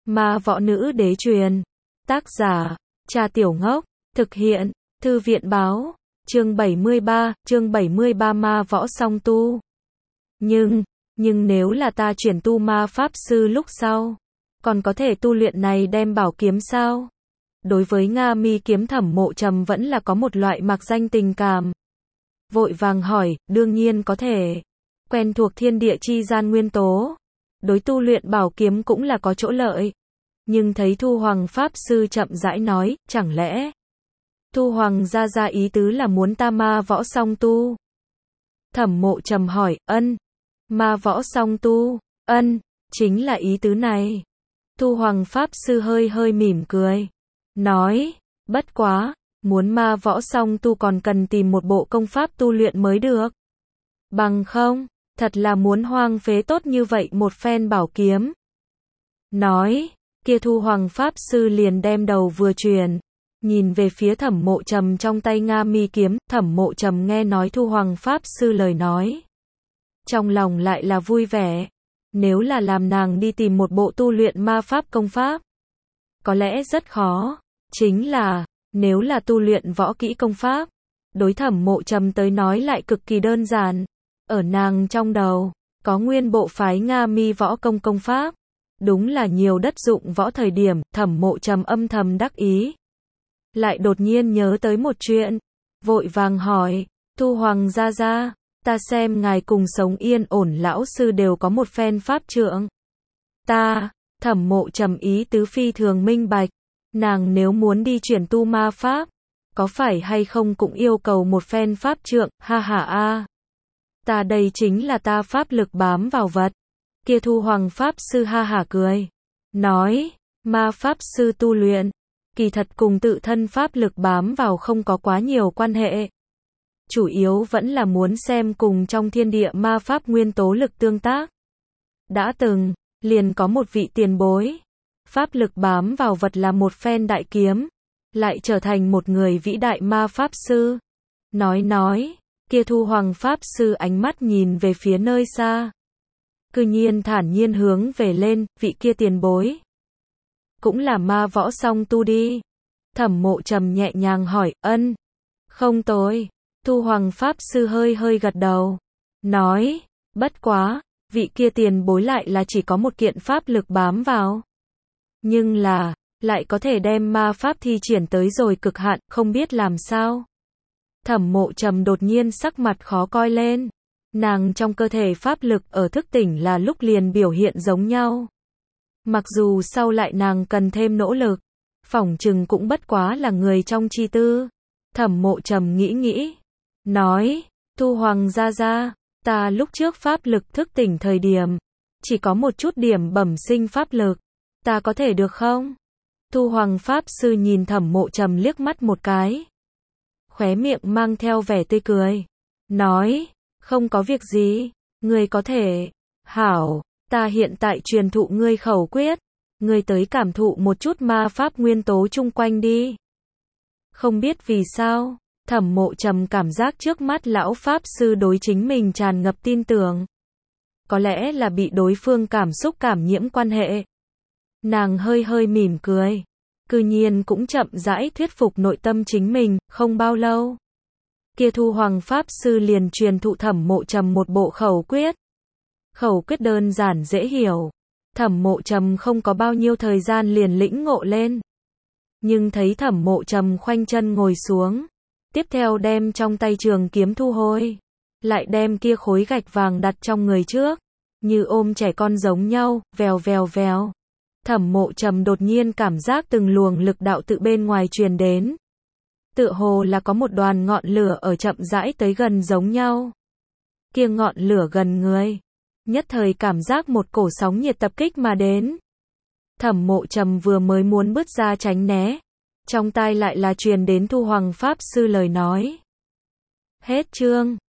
Ma võ nữ đế truyền. Tác giả, Trà Tiểu Ngốc. Thực hiện, Thư viện báo. Chương 73 ma võ song tu. Nhưng nếu là ta chuyển tu ma pháp sư lúc sau, còn có thể tu luyện này đem bảo kiếm sao? Đối với Nga Mi kiếm Thẩm Mộ Trầm vẫn là có một loại mặc danh tình cảm. Vội vàng hỏi, đương nhiên có thể. Quen thuộc thiên địa chi gian nguyên tố, đối tu luyện bảo kiếm cũng là có chỗ lợi. Nhưng thấy Thu Hoàng Pháp Sư chậm rãi nói, chẳng lẽ Thu Hoàng ra ý tứ là muốn ta ma võ song tu? Thẩm Mộ Trầm hỏi, ma võ song tu, chính là ý tứ này. Thu Hoàng Pháp Sư hơi mỉm cười, nói, bất quá, muốn ma võ song tu còn cần tìm một bộ công pháp tu luyện mới được. Bằng không, thật là muốn hoang phế tốt như vậy một phen bảo kiếm. Nói, kia Thu Hoàng Pháp Sư liền đem đầu vừa chuyển, nhìn về phía Thẩm Mộ Trầm trong tay Nga Mi kiếm. Thẩm Mộ Trầm nghe nói Thu Hoàng Pháp Sư lời nói, trong lòng lại là vui vẻ. Nếu là làm nàng đi tìm một bộ tu luyện ma pháp công pháp, có lẽ rất khó. Chính là, nếu là tu luyện võ kỹ công pháp, đối Thẩm Mộ Trầm tới nói lại cực kỳ đơn giản. Ở nàng trong đầu, có nguyên bộ phái Nga Mi võ công pháp. Đúng là nhiều đất dụng võ thời điểm. Thẩm Mộ Trầm âm thầm đắc ý. Lại đột nhiên nhớ tới một chuyện, vội vàng hỏi, Thu Hoàng ra, ta xem ngài cùng Sống Yên Ổn lão sư đều có một phen pháp trượng. Thẩm Mộ Trầm ý tứ phi thường minh bạch, nàng nếu muốn đi chuyển tu ma pháp, có phải hay không cũng yêu cầu một phen pháp trượng. Ha. Ta đây chính là ta pháp lực bám vào vật. Kia Thu Hoàng Pháp Sư ha cười, nói, ma pháp sư tu luyện, kỳ thật cùng tự thân pháp lực bám vào không có quá nhiều quan hệ. Chủ yếu vẫn là muốn xem cùng trong thiên địa ma pháp nguyên tố lực tương tác. Đã từng, liền có một vị tiền bối, pháp lực bám vào vật là một phen đại kiếm, lại trở thành một người vĩ đại ma pháp sư. Nói, kia Thu Hoàng Pháp Sư ánh mắt nhìn về phía nơi xa, cư nhiên thản nhiên hướng về lên, vị kia tiền bối cũng là ma võ song tu đi. Thẩm Mộ Trầm nhẹ nhàng hỏi, không tồi. Thu Hoàng Pháp Sư hơi gật đầu, nói, bất quá, vị kia tiền bối lại là chỉ có một kiện pháp lực bám vào, nhưng là, lại có thể đem ma pháp thi triển tới rồi cực hạn, không biết làm sao. Thẩm Mộ Trầm đột nhiên sắc mặt khó coi lên. Nàng trong cơ thể pháp lực ở thức tỉnh là lúc liền biểu hiện giống nhau. Mặc dù sau lại nàng cần thêm nỗ lực, phỏng chừng cũng bất quá là người trong chi tư. Thẩm Mộ Trầm nghĩ, nói, Thu Hoàng ra, ta lúc trước pháp lực thức tỉnh thời điểm, chỉ có một chút điểm bẩm sinh pháp lực, ta có thể được không? Thu Hoàng Pháp Sư nhìn Thẩm Mộ Trầm liếc mắt một cái, khóe miệng mang theo vẻ tươi cười, nói, không có việc gì, ngươi có thể. Hảo, ta hiện tại truyền thụ ngươi khẩu quyết, ngươi tới cảm thụ một chút ma pháp nguyên tố chung quanh đi. Không biết vì sao, Thẩm Mộ Trầm cảm giác trước mắt lão Pháp Sư đối chính mình tràn ngập tin tưởng. Có lẽ là bị đối phương cảm xúc cảm nhiễm quan hệ. Nàng hơi mỉm cười, cư nhiên cũng chậm rãi thuyết phục nội tâm chính mình. Không bao lâu, kia Thu Hoàng Pháp Sư liền truyền thụ Thẩm Mộ Trầm một bộ khẩu quyết. Khẩu quyết đơn giản dễ hiểu, Thẩm Mộ Trầm không có bao nhiêu thời gian liền lĩnh ngộ lên. Nhưng thấy Thẩm Mộ Trầm khoanh chân ngồi xuống, tiếp theo đem trong tay trường kiếm thu hồi, lại đem kia khối gạch vàng đặt trong người trước, như ôm trẻ con giống nhau, vèo. Thẩm Mộ Trầm đột nhiên cảm giác từng luồng lực đạo tự bên ngoài truyền đến. Tựa hồ là có một đoàn ngọn lửa ở chậm rãi tới gần giống nhau. Kia ngọn lửa gần người, nhất thời cảm giác một cổ sóng nhiệt tập kích mà đến. Thẩm Mộ Trầm vừa mới muốn bước ra tránh né, trong tai lại là truyền đến Thu Hoàng Pháp Sư lời nói. Hết chương.